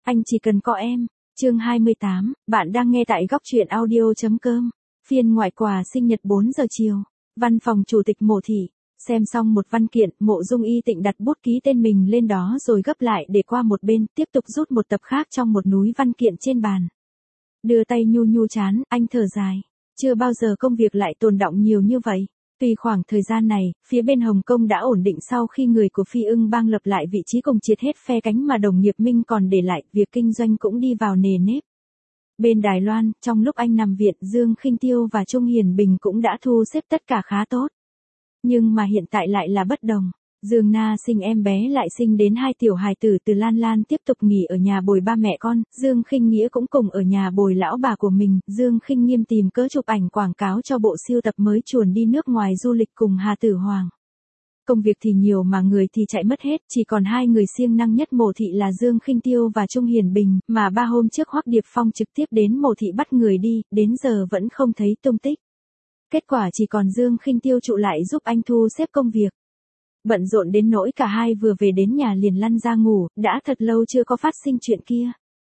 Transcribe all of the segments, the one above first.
Anh chỉ cần có em. Chương 28, bạn đang nghe tại góc truyện audio.com. Phiên ngoại quà sinh nhật 4 giờ chiều. Văn phòng chủ tịch Mộ Thị. Xem xong một văn kiện, Mộ Dung Y Tịnh đặt bút ký tên mình lên đó rồi gấp lại để qua một bên, tiếp tục rút một tập khác trong một núi văn kiện trên bàn. Đưa tay nhu nhu chán, anh thở dài. Chưa bao giờ công việc lại tồn đọng nhiều như vậy. Tuy khoảng thời gian này, phía bên Hồng Kông đã ổn định sau khi người của Phi Ưng Bang lập lại vị trí cùng triệt hết phe cánh mà đồng nghiệp Minh còn để lại, việc kinh doanh cũng đi vào nề nếp. Bên Đài Loan, trong lúc anh nằm viện, Dương Khinh Tiêu và Trung Hiền Bình cũng đã thu xếp tất cả khá tốt. Nhưng mà hiện tại lại là bất đồng. Dương Na sinh em bé lại sinh đến 2 tiểu hài tử, từ Lan Lan tiếp tục nghỉ ở nhà bồi ba mẹ con, Dương Khinh Nghĩa cũng cùng ở nhà bồi lão bà của mình, Dương Khinh Nghiêm tìm cớ chụp ảnh quảng cáo cho bộ siêu tập mới chuồn đi nước ngoài du lịch cùng Hà Tử Hoàng. Công việc thì nhiều mà người thì chạy mất hết, chỉ còn 2 người siêng năng nhất Mộ Thị là Dương Khinh Tiêu và Trung Hiền Bình, mà 3 hôm trước Hoắc Điệp Phong trực tiếp đến Mộ Thị bắt người đi, đến giờ vẫn không thấy tung tích. Kết quả chỉ còn Dương Khinh Tiêu trụ lại giúp anh thu xếp công việc. Bận rộn đến nỗi cả hai vừa về đến nhà liền lăn ra ngủ, đã thật lâu chưa có phát sinh chuyện kia.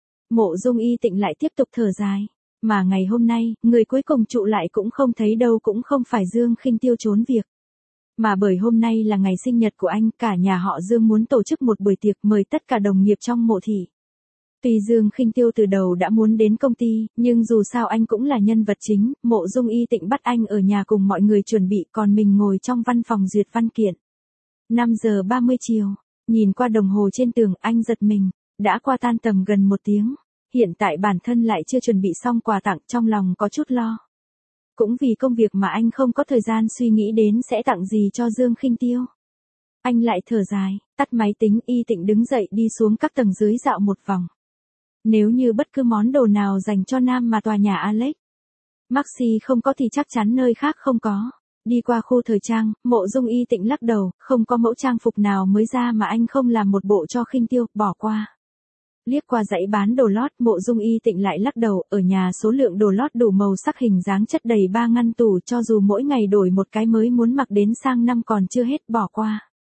Mộ Dung Y Tịnh lại tiếp tục thở dài. Mà ngày hôm nay, người cuối cùng trụ lại cũng không thấy đâu, cũng không phải Dương Khinh Tiêu trốn việc. Mà bởi hôm nay là ngày sinh nhật của anh, cả nhà họ Dương muốn tổ chức một buổi tiệc mời tất cả đồng nghiệp trong Mộ Thị. Tuy Dương Khinh Tiêu từ đầu đã muốn đến công ty, nhưng dù sao anh cũng là nhân vật chính, Mộ Dung Y Tịnh bắt anh ở nhà cùng mọi người chuẩn bị, còn mình ngồi trong văn phòng duyệt văn kiện. 5 giờ 30 chiều, nhìn qua đồng hồ trên tường, anh giật mình, đã qua tan tầm gần 1 tiếng, hiện tại bản thân lại chưa chuẩn bị xong quà tặng, trong lòng có chút lo. Cũng vì công việc mà anh không có thời gian suy nghĩ đến sẽ tặng gì cho Dương Khinh Tiêu. Anh lại thở dài, tắt máy tính, Y Tịnh đứng dậy đi xuống các tầng dưới dạo một vòng. Nếu như bất cứ món đồ nào dành cho nam mà tòa nhà Alex Maxi không có thì chắc chắn nơi khác không có. Đi qua khu thời trang, Mộ Dung Y Tịnh lắc đầu, không có mẫu trang phục nào mới ra mà anh không làm một bộ cho Khinh Tiêu, bỏ qua. Liếc qua dãy bán đồ lót, Mộ Dung Y Tịnh lại lắc đầu, ở nhà số lượng đồ lót đủ màu sắc hình dáng chất đầy 3 ngăn tủ, cho dù mỗi ngày đổi một cái mới muốn mặc đến sang năm còn chưa hết, bỏ qua.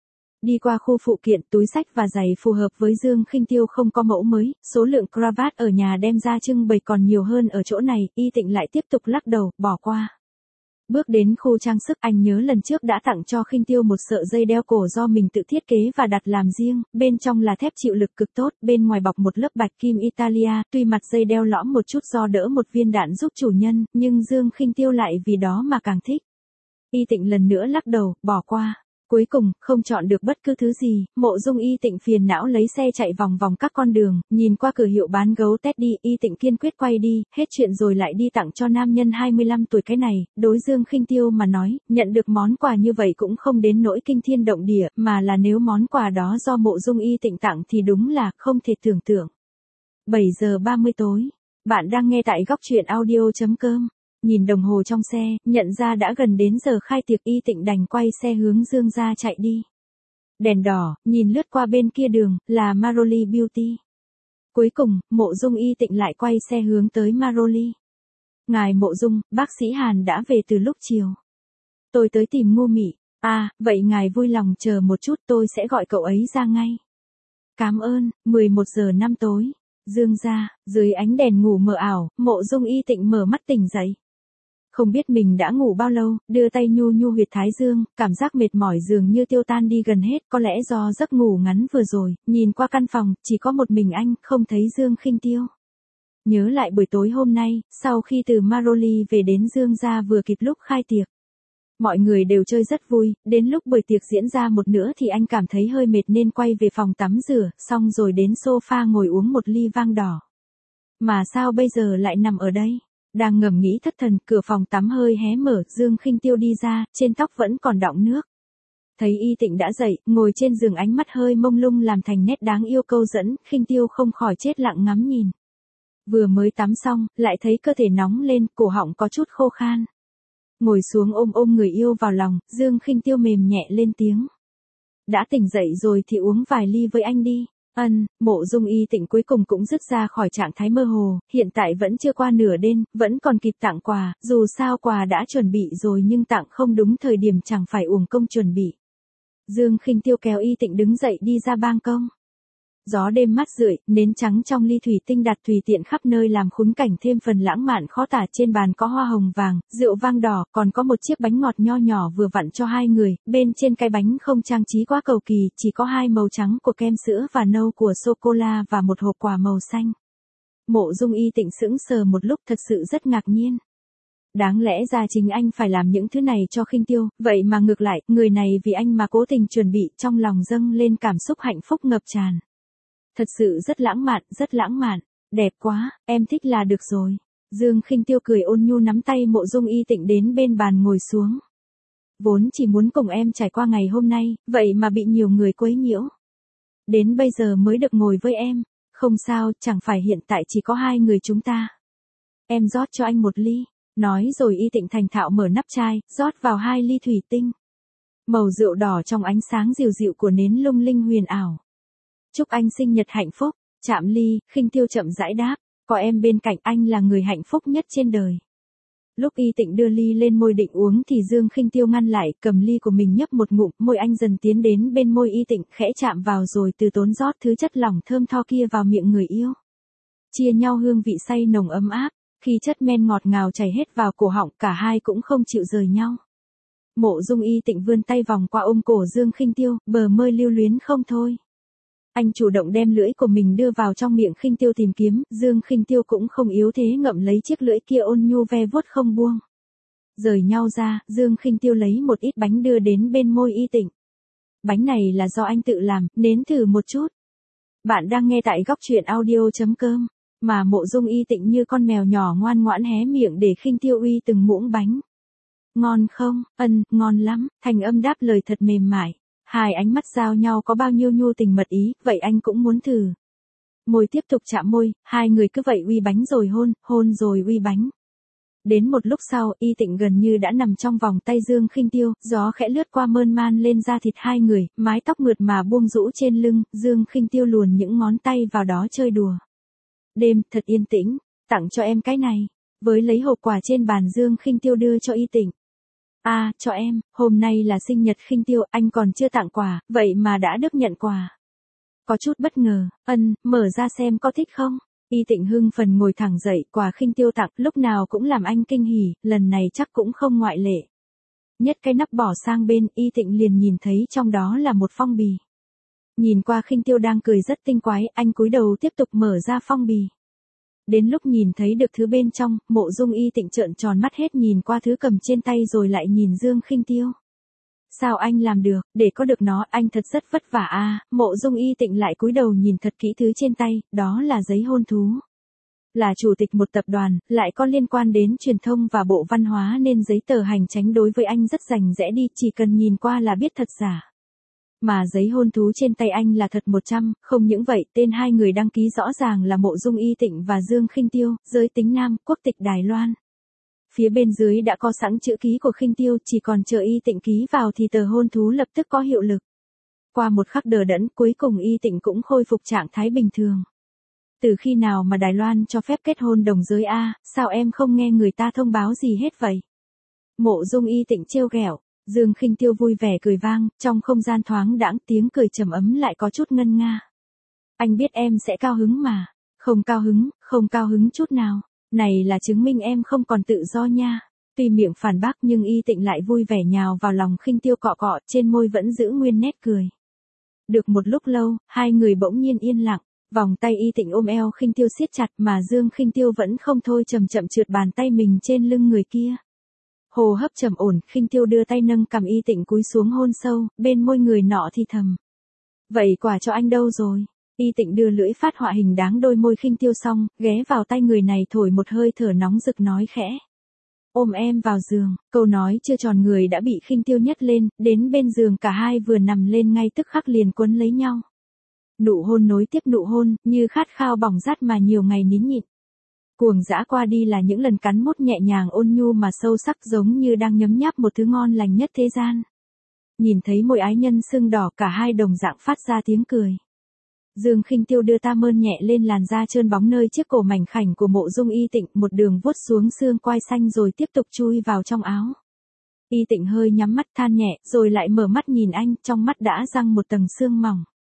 Đi qua khu phụ kiện, túi xách và giày phù hợp với Dương Khinh Tiêu không có mẫu mới, số lượng cravat ở nhà đem ra trưng bày còn nhiều hơn ở chỗ này, Y Tịnh lại tiếp tục lắc đầu, bỏ qua. Bước đến khu trang sức, anh nhớ lần trước đã tặng cho Khinh Tiêu một sợi dây đeo cổ do mình tự thiết kế và đặt làm riêng, bên trong là thép chịu lực cực tốt, bên ngoài bọc một lớp bạch kim Italia, tuy mặt dây đeo lõm một chút do đỡ một viên đạn giúp chủ nhân, nhưng Dương Khinh Tiêu lại vì đó mà càng thích. Y Tịnh lần nữa lắc đầu, bỏ qua. Cuối cùng, không chọn được bất cứ thứ gì, Mộ Dung Y Tịnh phiền não lấy xe chạy vòng vòng các con đường, nhìn qua cửa hiệu bán gấu Teddy, Y Tịnh kiên quyết quay đi, hết chuyện rồi lại đi tặng cho nam nhân 25 tuổi cái này, đối Dương Khinh Tiêu mà nói, nhận được món quà như vậy cũng không đến nỗi kinh thiên động địa, mà là nếu món quà đó do Mộ Dung Y Tịnh tặng thì đúng là không thể tưởng tượng. 7 giờ 30 tối, bạn đang nghe tại góc truyện audio.com. Nhìn đồng hồ trong xe, nhận ra đã gần đến giờ khai tiệc, Y Tịnh đành quay xe hướng Dương gia chạy đi. Đèn đỏ, nhìn lướt qua bên kia đường, là Maroli Beauty. Cuối cùng, Mộ Dung Y Tịnh lại quay xe hướng tới Maroli. Ngài Mộ Dung, bác sĩ Hàn đã về từ lúc chiều. Tôi tới tìm Ngô Mị. À, vậy ngài vui lòng chờ một chút, tôi sẽ gọi cậu ấy ra ngay. Cảm ơn. 11 giờ 5 tối. Dương gia, dưới ánh đèn ngủ mờ ảo, Mộ Dung Y Tịnh mở mắt tỉnh dậy. Không biết mình đã ngủ bao lâu, đưa tay nhu nhu huyệt thái dương, cảm giác mệt mỏi dường như tiêu tan đi gần hết, có lẽ do giấc ngủ ngắn vừa rồi, nhìn qua căn phòng, chỉ có một mình anh, không thấy Dương Khinh Tiêu. Nhớ lại buổi tối hôm nay, sau khi từ Maroli về đến Dương gia vừa kịp lúc khai tiệc. Mọi người đều chơi rất vui, đến lúc buổi tiệc diễn ra một nửa thì anh cảm thấy hơi mệt nên quay về phòng tắm rửa, xong rồi đến sofa ngồi uống một ly vang đỏ. Mà sao bây giờ lại nằm ở đây? Đang ngầm nghĩ thất thần, cửa phòng tắm hơi hé mở, Dương Khinh Tiêu đi ra, trên tóc vẫn còn đọng nước. Thấy Y Tịnh đã dậy, ngồi trên giường ánh mắt hơi mông lung làm thành nét đáng yêu câu dẫn, Khinh Tiêu không khỏi chết lặng ngắm nhìn. Vừa mới tắm xong, lại thấy cơ thể nóng lên, cổ họng có chút khô khan. Ngồi xuống ôm người yêu vào lòng, Dương Khinh Tiêu mềm nhẹ lên tiếng. Đã tỉnh dậy rồi thì uống vài ly với anh đi. Mộ Dung Y Tịnh cuối cùng cũng dứt ra khỏi trạng thái mơ hồ, hiện tại vẫn chưa qua nửa đêm, vẫn còn kịp tặng quà, dù sao quà đã chuẩn bị rồi nhưng tặng không đúng thời điểm chẳng phải uổng công chuẩn bị. Dương Khinh Tiêu kéo Y Tịnh đứng dậy đi ra ban công. Gió đêm mát rượi, nến trắng trong ly thủy tinh đặt tùy tiện khắp nơi làm khung cảnh thêm phần lãng mạn khó tả. Trên bàn có hoa hồng vàng, rượu vang đỏ, còn có một chiếc bánh ngọt nho nhỏ vừa vặn cho hai người. Bên trên cái bánh không trang trí quá cầu kỳ, chỉ có hai màu trắng của kem sữa và nâu của sô-cô-la và một hộp quà màu xanh. Mộ Dung Y Tịnh sững sờ một lúc, thật sự rất ngạc nhiên. Đáng lẽ ra chính anh phải làm những thứ này cho Khinh Tiêu, vậy mà ngược lại, người này vì anh mà cố tình chuẩn bị, trong lòng dâng lên cảm xúc hạnh phúc ngập tràn. Thật sự rất lãng mạn, đẹp quá, em thích là được rồi. Dương Khinh Tiêu cười ôn nhu nắm tay Mộ Dung Y Tịnh đến bên bàn ngồi xuống. Vốn chỉ muốn cùng em trải qua ngày hôm nay, vậy mà bị nhiều người quấy nhiễu. Đến bây giờ mới được ngồi với em, không sao, chẳng phải hiện tại chỉ có hai người chúng ta. Em rót cho anh một ly. Nói rồi Y Tịnh thành thạo mở nắp chai, rót vào hai ly thủy tinh. Màu rượu đỏ trong ánh sáng dịu dịu của nến lung linh huyền ảo. Chúc anh sinh nhật hạnh phúc. Chạm ly, Khinh Tiêu chậm rãi đáp, có em bên cạnh anh là người hạnh phúc nhất trên đời. Lúc Y Tịnh đưa ly lên môi định uống thì Dương Khinh Tiêu ngăn lại, cầm ly của mình nhấp một ngụm, môi anh dần tiến đến bên môi Y Tịnh, khẽ chạm vào rồi từ tốn rót thứ chất lỏng thơm tho kia vào miệng người yêu. Chia nhau hương vị say nồng ấm áp. Khi chất men ngọt ngào chảy hết vào cổ họng, cả hai cũng không chịu rời nhau. Mộ Dung Y Tịnh vươn tay vòng qua ôm cổ Dương Khinh Tiêu, bờ môi lưu luyến không thôi. Anh chủ động đem lưỡi của mình đưa vào trong miệng Khinh Tiêu tìm kiếm, Dương Khinh Tiêu cũng không yếu thế ngậm lấy chiếc lưỡi kia ôn nhu ve vuốt không buông. Rời nhau ra, Dương Khinh Tiêu lấy một ít bánh đưa đến bên môi Y Tịnh. Bánh này là do anh tự làm, nếm thử một chút. Bạn đang nghe tại góc truyện audio.com. Mà Mộ Dung Y Tịnh như con mèo nhỏ ngoan ngoãn hé miệng để Khinh Tiêu uy từng muỗng bánh. Ngon không? Ngon lắm, thành âm đáp lời thật mềm mại. Hai ánh mắt giao nhau có bao nhiêu nhu tình mật ý, vậy anh cũng muốn thử. Môi tiếp tục chạm môi, hai người cứ vậy uy bánh rồi hôn rồi uy bánh. Đến một lúc sau, Y Tịnh gần như đã nằm trong vòng tay Dương Khinh Tiêu, gió khẽ lướt qua mơn man lên da thịt hai người, mái tóc mượt mà buông rũ trên lưng, Dương Khinh Tiêu luồn những ngón tay vào đó chơi đùa. Đêm thật yên tĩnh, tặng cho em cái này. Với lấy hộp quà trên bàn Dương Khinh Tiêu đưa cho Y Tịnh. Cho em, hôm nay là sinh nhật Khinh Tiêu, anh còn chưa tặng quà, vậy mà đã được nhận quà. Có chút bất ngờ, mở ra xem có thích không? Y Tịnh hưng phần ngồi thẳng dậy, quà Khinh Tiêu tặng lúc nào cũng làm anh kinh hỉ, lần này chắc cũng không ngoại lệ. Nhét cái nắp bỏ sang bên, Y Tịnh liền nhìn thấy trong đó là một phong bì. Nhìn qua Khinh Tiêu đang cười rất tinh quái, anh cúi đầu tiếp tục mở ra phong bì. Đến lúc nhìn thấy được thứ bên trong, Mộ Dung Y Tịnh trợn tròn mắt hết nhìn qua thứ cầm trên tay rồi lại nhìn Dương Khinh Tiêu. Sao anh làm được, để có được nó, anh thật rất vất vả Mộ Dung Y Tịnh lại cúi đầu nhìn thật kỹ thứ trên tay, đó là giấy hôn thú. Là chủ tịch một tập đoàn, lại có liên quan đến truyền thông và bộ văn hóa nên giấy tờ hành chánh đối với anh rất rành rẽ đi, chỉ cần nhìn qua là biết thật giả. Mà giấy hôn thú trên tay anh là thật 100, không những vậy, tên hai người đăng ký rõ ràng là Mộ Dung Y Tịnh và Dương Khinh Tiêu, giới tính nam, quốc tịch Đài Loan. Phía bên dưới đã có sẵn chữ ký của Khinh Tiêu, chỉ còn chờ Y Tịnh ký vào thì tờ hôn thú lập tức có hiệu lực. Qua một khắc đờ đẫn, cuối cùng Y Tịnh cũng khôi phục trạng thái bình thường. Từ khi nào mà Đài Loan cho phép kết hôn đồng giới sao em không nghe người ta thông báo gì hết vậy? Mộ Dung Y Tịnh trêu ghẹo. Dương Khinh Tiêu vui vẻ cười vang, trong không gian thoáng đãng tiếng cười trầm ấm lại có chút ngân nga. Anh biết em sẽ cao hứng mà. Không cao hứng chút nào. Này là chứng minh em không còn tự do nha. Tuy miệng phản bác nhưng Y Tịnh lại vui vẻ nhào vào lòng Khinh Tiêu cọ cọ, trên môi vẫn giữ nguyên nét cười. Được một lúc lâu, hai người bỗng nhiên yên lặng, vòng tay Y Tịnh ôm eo Khinh Tiêu siết chặt mà Dương Khinh Tiêu vẫn không thôi chậm chậm trượt bàn tay mình trên lưng người kia. Hô hấp trầm ổn, Khinh Tiêu đưa tay nâng cằm Y Tịnh cúi xuống hôn sâu, bên môi người nọ thì thầm. Vậy quà cho anh đâu rồi? Y Tịnh đưa lưỡi phát họa hình đáng đôi môi Khinh Tiêu xong, ghé vào tay người này thổi một hơi thở nóng rực nói khẽ. Ôm em vào giường, câu nói chưa tròn người đã bị Khinh Tiêu nhấc lên, đến bên giường cả hai vừa nằm lên ngay tức khắc liền quấn lấy nhau. Nụ hôn nối tiếp nụ hôn, như khát khao bỏng rát mà nhiều ngày nín nhịn. Cuồng dã qua đi là những lần cắn mút nhẹ nhàng ôn nhu mà sâu sắc giống như đang nhấm nháp một thứ ngon lành nhất thế gian. Nhìn thấy môi ái nhân sưng đỏ cả hai đồng dạng phát ra tiếng cười. Dương Khinh Tiêu đưa ta mơn nhẹ lên làn da trơn bóng nơi chiếc cổ mảnh khảnh của Mộ Dung Y Tịnh, một đường vuốt xuống xương quai xanh rồi tiếp tục chui vào trong áo. Y Tịnh hơi nhắm mắt than nhẹ rồi lại mở mắt nhìn anh, trong mắt đã răng một tầng sương mỏng.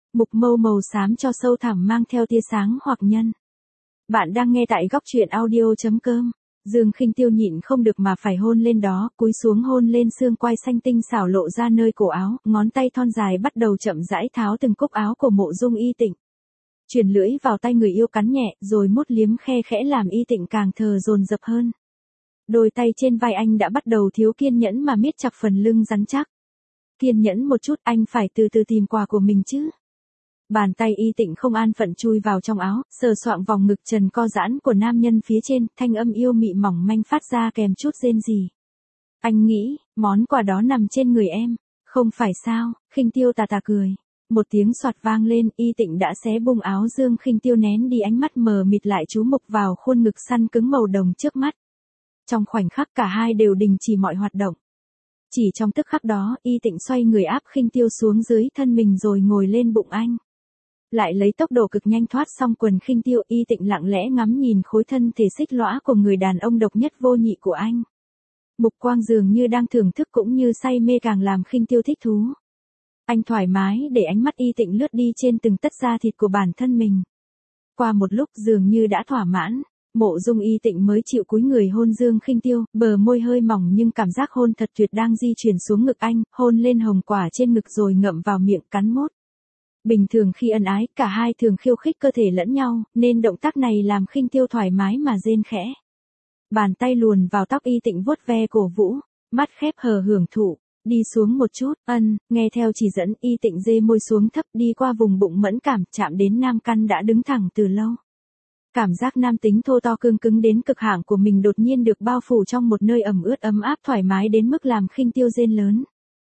Mục mâu màu xám cho sâu thẳm mang theo tia sáng hoặc nhân. Bạn đang nghe tại góc truyện audio.com. Dương Khinh Tiêu nhịn không được mà phải hôn lên đó, cúi xuống hôn lên xương quai xanh tinh xảo lộ ra nơi cổ áo, ngón tay thon dài bắt đầu chậm rãi tháo từng cúc áo của Mộ Dung Y Tịnh. Chuyền lưỡi vào tay người yêu cắn nhẹ, rồi mút liếm khe khẽ làm Y Tịnh càng thờ dồn dập hơn. Đôi tay trên vai anh đã bắt đầu thiếu kiên nhẫn mà miết chặt phần lưng rắn chắc. Kiên nhẫn một chút, anh phải từ từ tìm quà của mình chứ. Bàn tay Y Tịnh không an phận chui vào trong áo, sờ soạng vòng ngực trần co giãn của nam nhân phía trên, thanh âm yêu mị mỏng manh phát ra kèm chút rên rỉ. Anh nghĩ, món quà đó nằm trên người em, không phải sao? Khinh Tiêu tà tà cười. Một tiếng xoạt vang lên, Y Tịnh đã xé bung áo Dương Khinh Tiêu nén đi ánh mắt mờ mịt lại chú mục vào khuôn ngực săn cứng màu đồng trước mắt. Trong khoảnh khắc cả hai đều đình chỉ mọi hoạt động. Chỉ trong tức khắc đó, Y Tịnh xoay người áp Khinh Tiêu xuống dưới thân mình rồi ngồi lên bụng anh. Lại lấy tốc độ cực nhanh thoát xong quần Khinh Tiêu, Y Tịnh lặng lẽ ngắm nhìn khối thân thể xích lõa của người đàn ông độc nhất vô nhị của anh. Mục quang dường như đang thưởng thức cũng như say mê càng làm Khinh Tiêu thích thú. Anh thoải mái để ánh mắt Y Tịnh lướt đi trên từng tấc da thịt của bản thân mình. Qua một lúc dường như đã thỏa mãn, Mộ Dung Y Tịnh mới chịu cúi người hôn Dương Khinh Tiêu, bờ môi hơi mỏng nhưng cảm giác hôn thật tuyệt đang di chuyển xuống ngực anh, hôn lên hồng quả trên ngực rồi ngậm vào miệng cắn mốt. Bình thường khi ân ái, cả hai thường khiêu khích cơ thể lẫn nhau, nên động tác này làm Khinh Tiêu thoải mái mà rên khẽ. Bàn tay luồn vào tóc Y Tịnh vuốt ve cổ vũ, mắt khép hờ hưởng thụ, đi xuống một chút, nghe theo chỉ dẫn Y Tịnh dê môi xuống thấp đi qua vùng bụng mẫn cảm, chạm đến nam căn đã đứng thẳng từ lâu. Cảm giác nam tính thô to cương cứng đến cực hạn của mình đột nhiên được bao phủ trong một nơi ẩm ướt ấm áp thoải mái đến mức làm Khinh Tiêu rên lớn.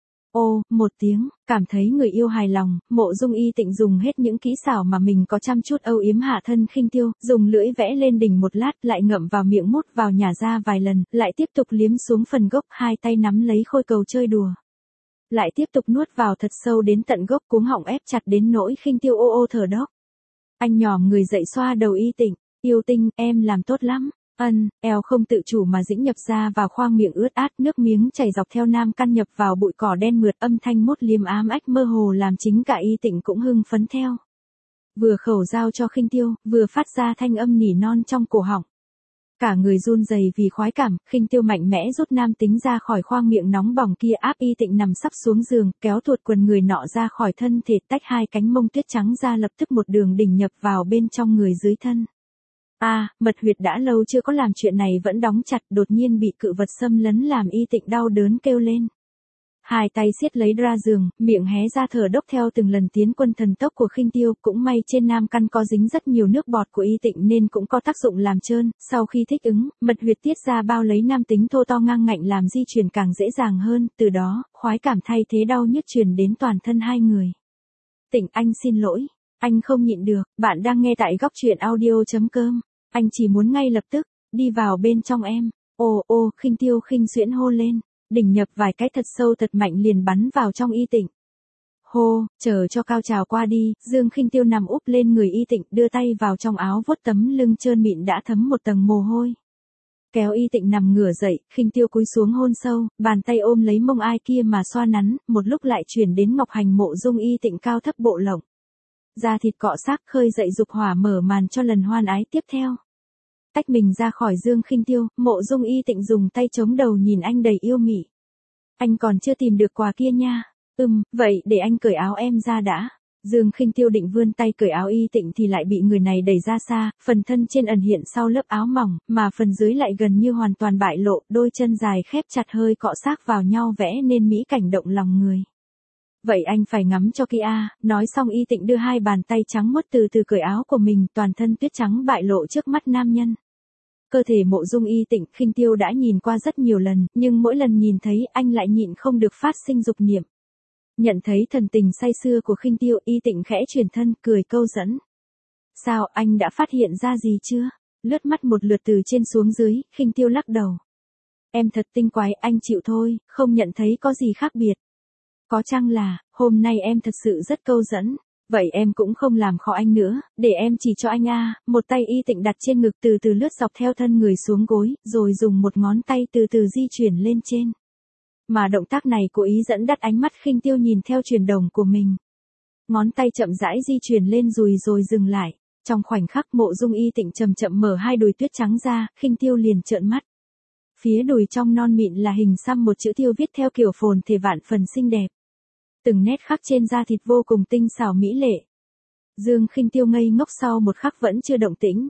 Ô, một tiếng, cảm thấy người yêu hài lòng, Mộ Dung Y Tịnh dùng hết những kỹ xảo mà mình có chăm chút âu yếm hạ thân Khinh Tiêu, dùng lưỡi vẽ lên đỉnh một lát, lại ngậm vào miệng mút vào nhả ra vài lần, lại tiếp tục liếm xuống phần gốc, hai tay nắm lấy khôi cầu chơi đùa. Lại tiếp tục nuốt vào thật sâu đến tận gốc, cuống họng ép chặt đến nỗi Khinh Tiêu ô ô thở dốc. Anh nhòm người dậy xoa đầu Y Tịnh, yêu tinh, em làm tốt lắm. Eo không tự chủ mà dĩnh nhập ra vào khoang miệng ướt át, nước miếng chảy dọc theo nam căn nhập vào bụi cỏ đen mượt, âm thanh mốt liếm ám ách mơ hồ làm chính cả Y Tịnh cũng hưng phấn theo. Vừa khẩu giao cho Khinh Tiêu, vừa phát ra thanh âm nỉ non trong cổ họng. Cả người run rẩy vì khoái cảm, Khinh Tiêu mạnh mẽ rút nam tính ra khỏi khoang miệng nóng bỏng kia, áp Y Tịnh nằm sắp xuống giường, kéo tuột quần người nọ ra khỏi thân thể, tách hai cánh mông tuyết trắng ra, lập tức một đường đỉnh nhập vào bên trong người dưới thân. Mật huyệt đã lâu chưa có làm chuyện này vẫn đóng chặt, đột nhiên bị cự vật xâm lấn làm Y Tịnh đau đớn kêu lên. Hai tay siết lấy dra giường, miệng hé ra thở đốc theo từng lần tiến quân thần tốc của Khinh Tiêu, cũng may trên nam căn có dính rất nhiều nước bọt của Y Tịnh nên cũng có tác dụng làm trơn, sau khi thích ứng, mật huyệt tiết ra bao lấy nam tính thô to ngang ngạnh làm di chuyển càng dễ dàng hơn, từ đó, khoái cảm thay thế đau nhức truyền đến toàn thân hai người. Tịnh, anh xin lỗi, anh không nhịn được, bạn đang nghe tại góc truyện audio.com. Anh chỉ muốn ngay lập tức, đi vào bên trong em. Ô, Khinh Tiêu khinh xuyễn hô lên, đỉnh nhập vài cái thật sâu thật mạnh liền bắn vào trong Y Tịnh. Hô, chờ cho cao trào qua đi, Dương Khinh Tiêu nằm úp lên người Y Tịnh, đưa tay vào trong áo vuốt tấm lưng trơn mịn đã thấm một tầng mồ hôi. Kéo Y Tịnh nằm ngửa dậy, Khinh Tiêu cúi xuống hôn sâu, bàn tay ôm lấy mông ai kia mà xoa nắn, một lúc lại chuyển đến ngọc hành Mộ Dung Y Tịnh cao thấp bộ lộng. Da thịt cọ xác khơi dậy dục hỏa mở màn cho lần hoan ái tiếp theo. Tách mình ra khỏi Dương Khinh Tiêu, Mộ Dung Y Tịnh dùng tay chống đầu nhìn anh đầy yêu mị. Anh còn chưa tìm được quà kia nha. Vậy để anh cởi áo em ra đã. Dương Khinh Tiêu định vươn tay cởi áo Y Tịnh thì lại bị người này đẩy ra xa, phần thân trên ẩn hiện sau lớp áo mỏng, mà phần dưới lại gần như hoàn toàn bại lộ, đôi chân dài khép chặt hơi cọ xác vào nhau vẽ nên mỹ cảnh động lòng người. Vậy anh phải ngắm cho kỹ nói xong Y Tịnh đưa hai bàn tay trắng muốt từ từ cởi áo của mình, toàn thân tuyết trắng bại lộ trước mắt nam nhân. Cơ thể Mộ Dung Y Tịnh, Khinh Tiêu đã nhìn qua rất nhiều lần, nhưng mỗi lần nhìn thấy anh lại nhịn không được phát sinh dục niệm. Nhận thấy thần tình say sưa của Khinh Tiêu, Y Tịnh khẽ chuyển thân, cười câu dẫn. Sao, anh đã phát hiện ra gì chưa? Lướt mắt một lượt từ trên xuống dưới, Khinh Tiêu lắc đầu. Em thật tinh quái, anh chịu thôi, không nhận thấy có gì khác biệt. Có chăng là, hôm nay em thật sự rất câu dẫn. Vậy em cũng không làm khó anh nữa, để em chỉ cho anh một tay Y Tịnh đặt trên ngực từ từ lướt dọc theo thân người xuống gối, rồi dùng một ngón tay từ từ di chuyển lên trên. Mà động tác này cố ý dẫn dắt ánh mắt Khinh Tiêu nhìn theo chuyển động của mình. Ngón tay chậm rãi di chuyển lên dùi rồi dừng lại. Trong khoảnh khắc Mộ Dung Y Tịnh chậm chậm mở hai đùi tuyết trắng ra, Khinh Tiêu liền trợn mắt. Phía đùi trong non mịn là hình xăm một chữ Tiêu viết theo kiểu phồn thể vạn phần xinh đẹp. Từng nét khắc trên da thịt vô cùng tinh xảo mỹ lệ. Dương Khinh Tiêu ngây ngốc sau một khắc vẫn chưa động tĩnh.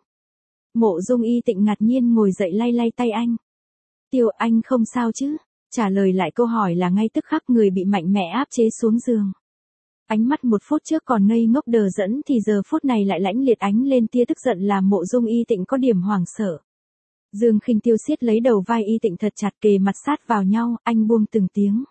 Mộ Dung Y Tịnh ngạc nhiên ngồi dậy lay lay tay anh. Tiêu, anh không sao chứ? Trả lời lại câu hỏi là ngay tức khắc người bị mạnh mẽ áp chế xuống giường. Ánh mắt một phút trước còn ngây ngốc đờ đẫn thì giờ phút này lại lãnh liệt ánh lên tia tức giận làm Mộ Dung Y Tịnh có điểm hoảng sợ. Dương Khinh Tiêu siết lấy đầu vai Y Tịnh thật chặt kề mặt sát vào nhau, anh buông từng tiếng.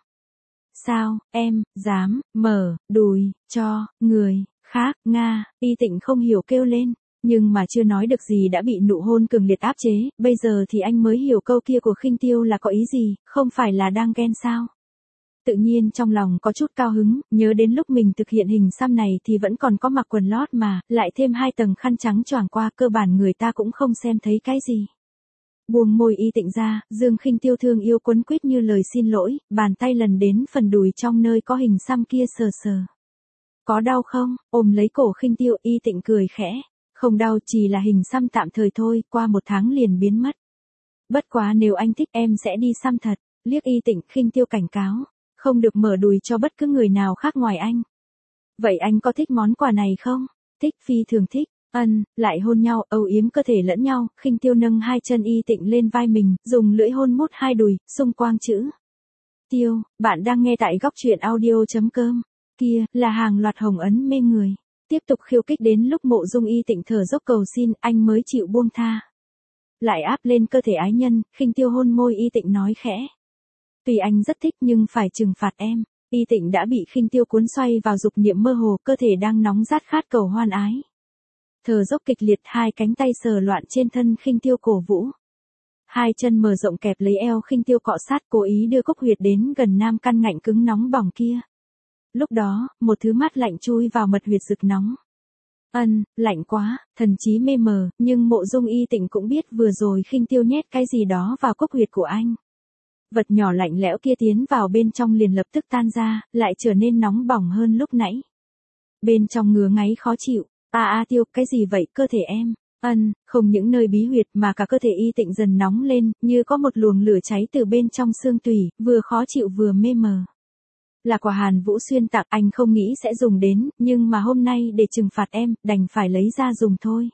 Sao, em, dám, mở, đùi, cho, người, khác, Nga, Y Tịnh không hiểu kêu lên, nhưng mà chưa nói được gì đã bị nụ hôn cường liệt áp chế, bây giờ thì anh mới hiểu câu kia của Khinh Tiêu là có ý gì, không phải là đang ghen sao. Tự nhiên trong lòng có chút cao hứng, nhớ đến lúc mình thực hiện hình xăm này thì vẫn còn có mặc quần lót mà, lại thêm 2 tầng khăn trắng choàng qua cơ bản người ta cũng không xem thấy cái gì. Buông môi Y Tịnh ra, Dương Khinh Tiêu thương yêu quấn quýt như lời xin lỗi, bàn tay lần đến phần đùi trong nơi có hình xăm kia sờ sờ. Có đau không? Ôm lấy cổ Khinh Tiêu, Y Tịnh cười khẽ. Không đau, chỉ là hình xăm tạm thời thôi, qua 1 tháng liền biến mất. Bất quá nếu anh thích em sẽ đi xăm thật. Liếc Y Tịnh, Khinh Tiêu cảnh cáo. Không được mở đùi cho bất cứ người nào khác ngoài anh. Vậy anh có thích món quà này không? Thích, phi thường thích. Lại hôn nhau, âu yếm cơ thể lẫn nhau, Khinh Tiêu nâng 2 chân Y Tịnh lên vai mình, dùng lưỡi hôn mút 2 đùi, xung quang chữ. Tiêu, bạn đang nghe tại góc truyện audio.com. Kia, là hàng loạt hồng ấn mê người. Tiếp tục khiêu khích đến lúc Mộ Dung Y Tịnh thở dốc cầu xin, anh mới chịu buông tha. Lại áp lên cơ thể ái nhân, Khinh Tiêu hôn môi Y Tịnh nói khẽ. Tuy anh rất thích nhưng phải trừng phạt em. Y Tịnh đã bị Khinh Tiêu cuốn xoay vào dục niệm mơ hồ, cơ thể đang nóng rát khát cầu hoan ái. Thở dốc kịch liệt, 2 cánh tay sờ loạn trên thân Khinh Tiêu cổ vũ. 2 chân mở rộng kẹp lấy eo Khinh Tiêu cọ sát cố ý đưa cốc huyệt đến gần nam căn ngạnh cứng nóng bỏng kia. Lúc đó, một thứ mát lạnh chui vào mật huyệt rực nóng. Lạnh quá, thần trí mê mờ, nhưng Mộ Dung Y Tịnh cũng biết vừa rồi Khinh Tiêu nhét cái gì đó vào cốc huyệt của anh. Vật nhỏ lạnh lẽo kia tiến vào bên trong liền lập tức tan ra, lại trở nên nóng bỏng hơn lúc nãy. Bên trong ngứa ngáy khó chịu. Tiêu, cái gì vậy, cơ thể em? Không những nơi bí huyệt mà cả cơ thể Y Tịnh dần nóng lên, như có một luồng lửa cháy từ bên trong xương tủy, vừa khó chịu vừa mê mờ. Là quà Hàn Vũ Xuyên tặng, anh không nghĩ sẽ dùng đến, nhưng mà hôm nay để trừng phạt em, đành phải lấy ra dùng thôi.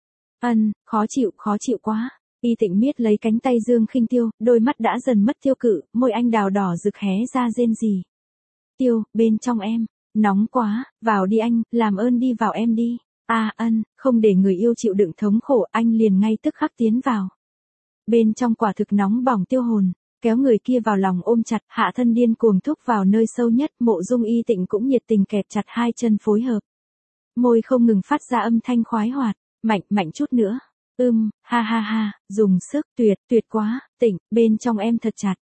Khó chịu quá. Y Tịnh miết lấy cánh tay Dương Khinh Tiêu, đôi mắt đã dần mất tiêu cự, môi anh đào đỏ rực hé ra rên rỉ. Tiêu, bên trong em, nóng quá, vào đi anh, làm ơn đi vào em đi. Không để người yêu chịu đựng thống khổ, anh liền ngay tức khắc tiến vào. Bên trong quả thực nóng bỏng tiêu hồn, kéo người kia vào lòng ôm chặt, hạ thân điên cuồng thúc vào nơi sâu nhất, Mộ Dung Y Tịnh cũng nhiệt tình kẹp chặt 2 chân phối hợp. Môi không ngừng phát ra âm thanh khoái hoạt, mạnh chút nữa. Ha, dùng sức, tuyệt quá, Tịnh, bên trong em thật chặt.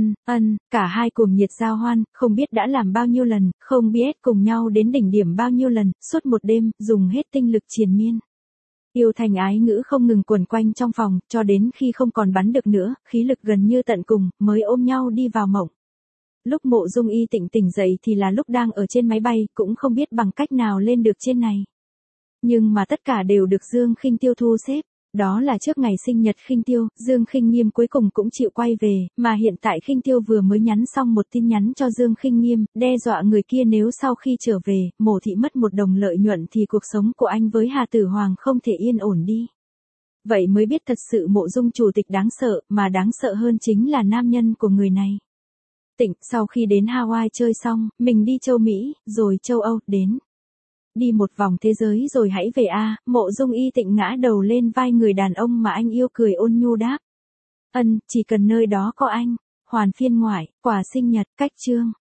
Cả hai cùng nhiệt giao hoan, không biết đã làm bao nhiêu lần, không biết cùng nhau đến đỉnh điểm bao nhiêu lần, suốt một đêm, dùng hết tinh lực triền miên. Yêu thành ái ngữ không ngừng quẩn quanh trong phòng, cho đến khi không còn bắn được nữa, khí lực gần như tận cùng, mới ôm nhau đi vào mộng. Lúc Mộ Dung Y Tịnh tỉnh dậy thì là lúc đang ở trên máy bay, cũng không biết bằng cách nào lên được trên này. Nhưng mà tất cả đều được Dương Khinh Tiêu thu xếp. Đó là trước ngày sinh nhật Khinh Tiêu, Dương Khinh Nghiêm cuối cùng cũng chịu quay về, mà hiện tại Khinh Tiêu vừa mới nhắn xong một tin nhắn cho Dương Khinh Nghiêm, đe dọa người kia nếu sau khi trở về, Mộ thị mất 1 đồng lợi nhuận thì cuộc sống của anh với Hà Tử Hoàng không thể yên ổn đi. Vậy mới biết thật sự Mộ Dung chủ tịch đáng sợ, mà đáng sợ hơn chính là nam nhân của người này. Tịnh, sau khi đến Hawaii chơi xong, mình đi châu Mỹ, rồi châu Âu, đến. Đi một vòng thế giới rồi hãy về Mộ Dung Y Tịnh ngã đầu lên vai người đàn ông mà anh yêu cười ôn nhu đáp. Chỉ cần nơi đó có anh. Hoàn phiên ngoại, quà sinh nhật, cách chương.